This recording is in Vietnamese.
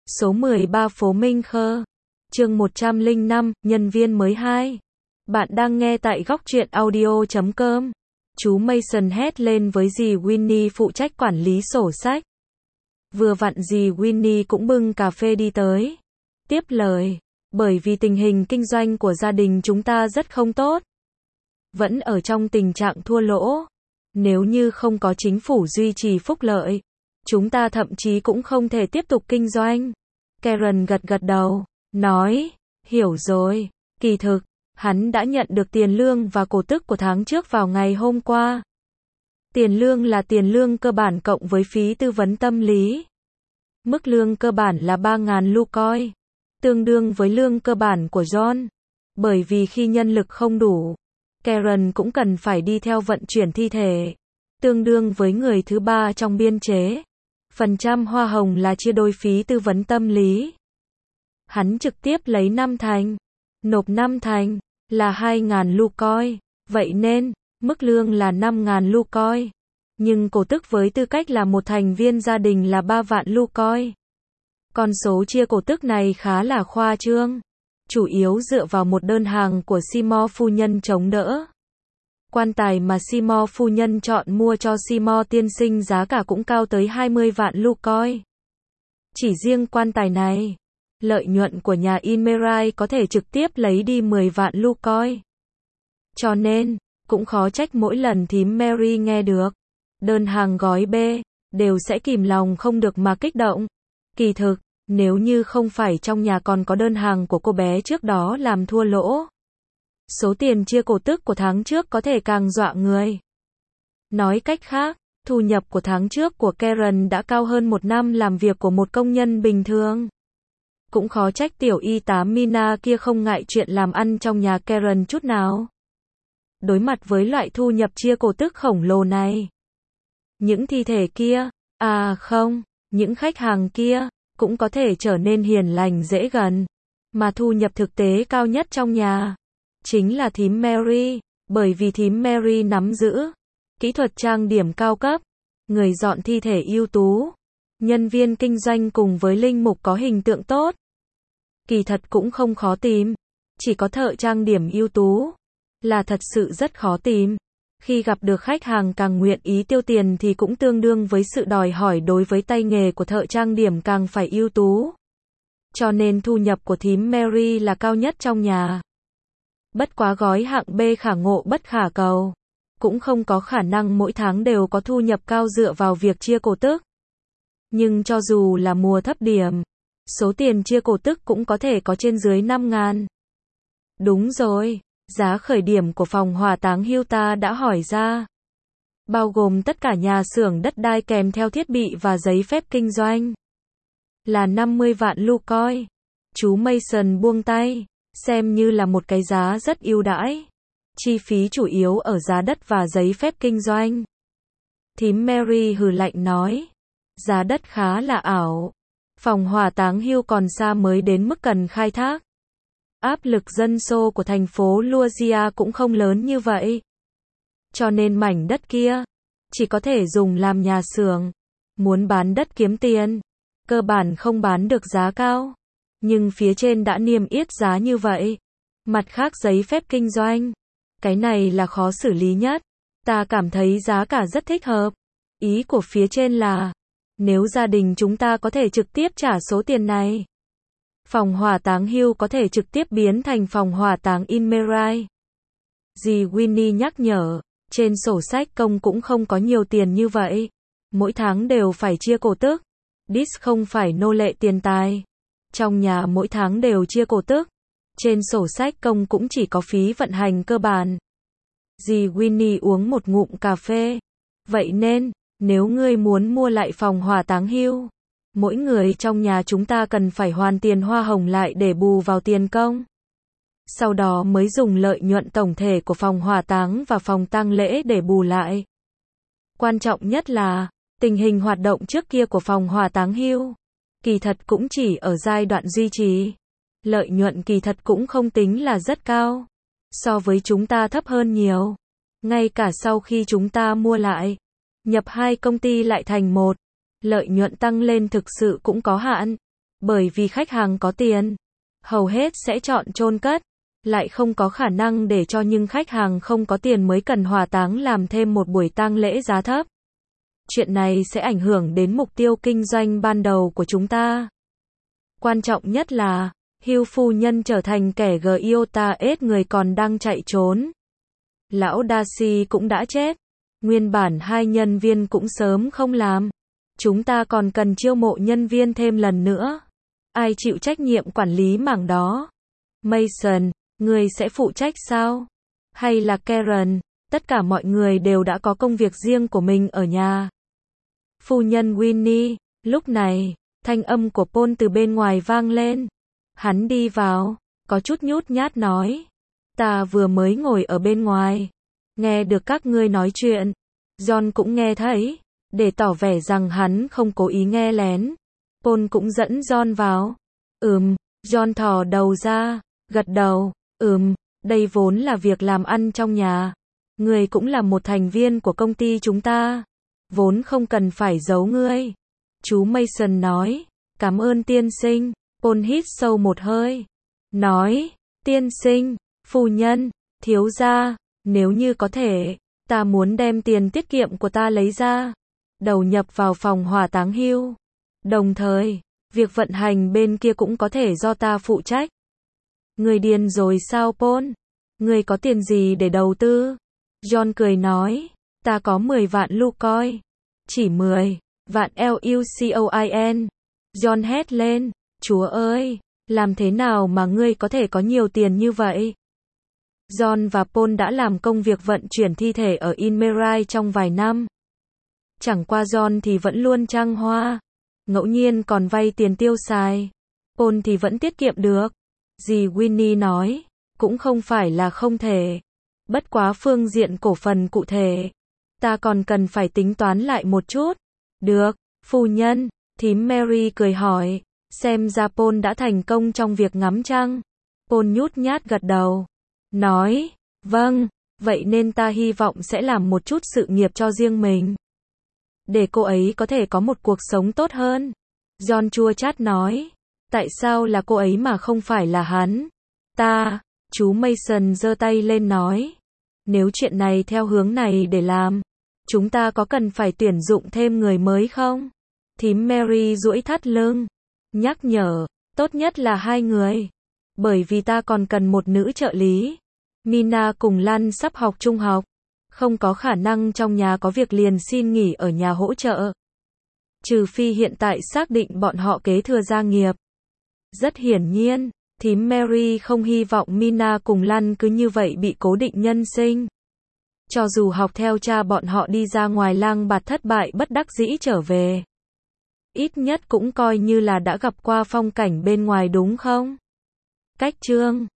Số 13 phố Minh Khơ. Chương 105, nhân viên mới 2. Bạn đang nghe tại góc truyện audio.com. Chú Mason hét lên với dì Winnie phụ trách quản lý sổ sách. Vừa vặn dì Winnie cũng bưng cà phê đi tới. Tiếp lời, bởi vì tình hình kinh doanh của gia đình chúng ta rất không tốt. Vẫn ở trong tình trạng thua lỗ. Nếu như không có chính phủ duy trì phúc lợi, chúng ta thậm chí cũng không thể tiếp tục kinh doanh. Karen gật gật đầu, nói, hiểu rồi, kỳ thực, hắn đã nhận được tiền lương và cổ tức của tháng trước vào ngày hôm qua. Tiền lương là tiền lương cơ bản cộng với phí tư vấn tâm lý. Mức lương cơ bản là 3.000 Lucoi, tương đương với lương cơ bản của John. Bởi vì khi nhân lực không đủ, Karen cũng cần phải đi theo vận chuyển thi thể, tương đương với người thứ ba trong biên chế. Phần trăm hoa hồng là chia đôi phí tư vấn tâm lý. Hắn trực tiếp lấy 5 thành, nộp 5 thành, là 2.000 Lucoi, vậy nên, mức lương là 5.000 Lucoi. Nhưng cổ tức với tư cách là một thành viên gia đình là 3 vạn Lucoi. Con số chia cổ tức này khá là khoa trương, chủ yếu dựa vào một đơn hàng của Seymour phu nhân chống đỡ. Quan tài mà Seymour phu nhân chọn mua cho Seymour tiên sinh giá cả cũng cao tới 20 vạn Lucoi. Chỉ riêng quan tài này, lợi nhuận của nhà Inmerai có thể trực tiếp lấy đi 10 vạn Lucoi. Cho nên, cũng khó trách mỗi lần thím Mary nghe được đơn hàng gói B, đều sẽ kìm lòng không được mà kích động. Kỳ thực, nếu như không phải trong nhà còn có đơn hàng của cô bé trước đó làm thua lỗ, số tiền chia cổ tức của tháng trước có thể càng dọa người. Nói cách khác, thu nhập của tháng trước của Karen đã cao hơn một năm làm việc của một công nhân bình thường. Cũng khó trách tiểu y tá Mina kia không ngại chuyện làm ăn trong nhà Karen chút nào. Đối mặt với loại thu nhập chia cổ tức khổng lồ này, những thi thể kia, những khách hàng kia, cũng có thể trở nên hiền lành dễ gần. Mà thu nhập thực tế cao nhất trong nhà chính là thím Mary, bởi vì thím Mary nắm giữ kỹ thuật trang điểm cao cấp, người dọn thi thể ưu tú, nhân viên kinh doanh cùng với linh mục có hình tượng tốt. Kỳ thật cũng không khó tìm, chỉ có thợ trang điểm ưu tú là thật sự rất khó tìm. Khi gặp được khách hàng càng nguyện ý tiêu tiền thì cũng tương đương với sự đòi hỏi đối với tay nghề của thợ trang điểm càng phải ưu tú. Cho nên thu nhập của thím Mary là cao nhất trong nhà. Bất quá gói hạng B khả ngộ bất khả cầu, cũng không có khả năng mỗi tháng đều có thu nhập cao dựa vào việc chia cổ tức. Nhưng cho dù là mùa thấp điểm, số tiền chia cổ tức cũng có thể có trên dưới 5.000. Đúng rồi, giá khởi điểm của phòng hỏa táng hưu ta đã hỏi ra, bao gồm tất cả nhà xưởng đất đai kèm theo thiết bị và giấy phép kinh doanh, là 50 vạn Lucoi. Chú Mason buông tay, xem như là một cái giá rất ưu đãi. Chi phí chủ yếu ở giá đất và giấy phép kinh doanh. Thím Mary hừ lạnh nói, giá đất khá là ảo. Phòng hỏa táng hưu còn xa mới đến mức cần khai thác. Áp lực dân số của thành phố Louisiana cũng không lớn như vậy. Cho nên mảnh đất kia chỉ có thể dùng làm nhà xưởng. Muốn bán đất kiếm tiền, cơ bản không bán được giá cao. Nhưng phía trên đã niêm yết giá như vậy. Mặt khác giấy phép kinh doanh, cái này là khó xử lý nhất. Ta cảm thấy giá cả rất thích hợp. Ý của phía trên là, nếu gia đình chúng ta có thể trực tiếp trả số tiền này, phòng hỏa táng hưu có thể trực tiếp biến thành phòng hỏa táng Inmerai. Dì Winnie nhắc nhở, trên sổ sách công cũng không có nhiều tiền như vậy. Mỗi tháng đều phải chia cổ tức. Dis không phải nô lệ tiền tài. Trong nhà mỗi tháng đều chia cổ tức. Trên sổ sách công cũng chỉ có phí vận hành cơ bản. Dì Winnie uống một ngụm cà phê. Vậy nên, nếu ngươi muốn mua lại phòng hỏa táng hưu, mỗi người trong nhà chúng ta cần phải hoàn tiền hoa hồng lại để bù vào tiền công. Sau đó mới dùng lợi nhuận tổng thể của phòng hỏa táng và phòng tang lễ để bù lại. Quan trọng nhất là, tình hình hoạt động trước kia của phòng hỏa táng hưu, kỳ thật cũng chỉ ở giai đoạn duy trì. Lợi nhuận kỳ thật cũng không tính là rất cao. So với chúng ta thấp hơn nhiều. Ngay cả sau khi chúng ta mua lại, nhập hai công ty lại thành một, lợi nhuận tăng lên thực sự cũng có hạn. Bởi vì khách hàng có tiền, hầu hết sẽ chọn chôn cất, lại không có khả năng để cho những khách hàng không có tiền mới cần hỏa táng làm thêm một buổi tang lễ giá thấp. Chuyện này sẽ ảnh hưởng đến mục tiêu kinh doanh ban đầu của chúng ta. Quan trọng nhất là, Hugh phu nhân trở thành kẻ giota ít người còn đang chạy trốn. Lão Darcy cũng đã chết. Nguyên bản 2 nhân viên cũng sớm không làm. Chúng ta còn cần chiêu mộ nhân viên thêm lần nữa. Ai chịu trách nhiệm quản lý mảng đó? Mason, người sẽ phụ trách sao? Hay là Karen? Tất cả mọi người đều đã có công việc riêng của mình ở nhà. Phu nhân Winnie, lúc này, thanh âm của Paul từ bên ngoài vang lên. Hắn đi vào, có chút nhút nhát nói. Ta vừa mới ngồi ở bên ngoài, nghe được các ngươi nói chuyện. John cũng nghe thấy, để tỏ vẻ rằng hắn không cố ý nghe lén. Paul cũng dẫn John vào. John thò đầu ra, gật đầu. Đây vốn là việc làm ăn trong nhà. Ngươi cũng là một thành viên của công ty chúng ta. Vốn không cần phải giấu ngươi. Chú Mason nói, cảm ơn tiên sinh. Paul hít sâu một hơi. Nói, tiên sinh, phu nhân, thiếu gia, nếu như có thể, ta muốn đem tiền tiết kiệm của ta lấy ra, đầu nhập vào phòng hỏa táng Hugh. Đồng thời, việc vận hành bên kia cũng có thể do ta phụ trách. Người điên rồi sao Paul? Người có tiền gì để đầu tư? John cười nói, ta có 10 vạn Lucoin. Chỉ 10 vạn LUCOIN. John hét lên, Chúa ơi, làm thế nào mà ngươi có thể có nhiều tiền như vậy? John và Paul đã làm công việc vận chuyển thi thể ở Inmerai trong vài năm. Chẳng qua John thì vẫn luôn trăng hoa, ngẫu nhiên còn vay tiền tiêu xài. Paul thì vẫn tiết kiệm được. Dì Winnie nói, cũng không phải là không thể. Bất quá phương diện cổ phần cụ thể, ta còn cần phải tính toán lại một chút. Được, phu nhân, thím Mary cười hỏi, xem ra Paul đã thành công trong việc ngắm trăng. Paul nhút nhát gật đầu, nói, vâng, vậy nên ta hy vọng sẽ làm một chút sự nghiệp cho riêng mình. Để cô ấy có thể có một cuộc sống tốt hơn. John chua chát nói, tại sao là cô ấy mà không phải là hắn? Chú Mason giơ tay lên nói, nếu chuyện này theo hướng này để làm, chúng ta có cần phải tuyển dụng thêm người mới không? Thím Mary duỗi thắt lưng, nhắc nhở, tốt nhất là 2 người. Bởi vì ta còn cần một nữ trợ lý. Mina cùng Lan sắp học trung học. Không có khả năng trong nhà có việc liền xin nghỉ ở nhà hỗ trợ. Trừ phi hiện tại xác định bọn họ kế thừa gia nghiệp. Rất hiển nhiên, thím Mary không hy vọng Mina cùng Lan cứ như vậy bị cố định nhân sinh. Cho dù học theo cha bọn họ đi ra ngoài lang bạt thất bại bất đắc dĩ trở về, ít nhất cũng coi như là đã gặp qua phong cảnh bên ngoài đúng không? Cách chương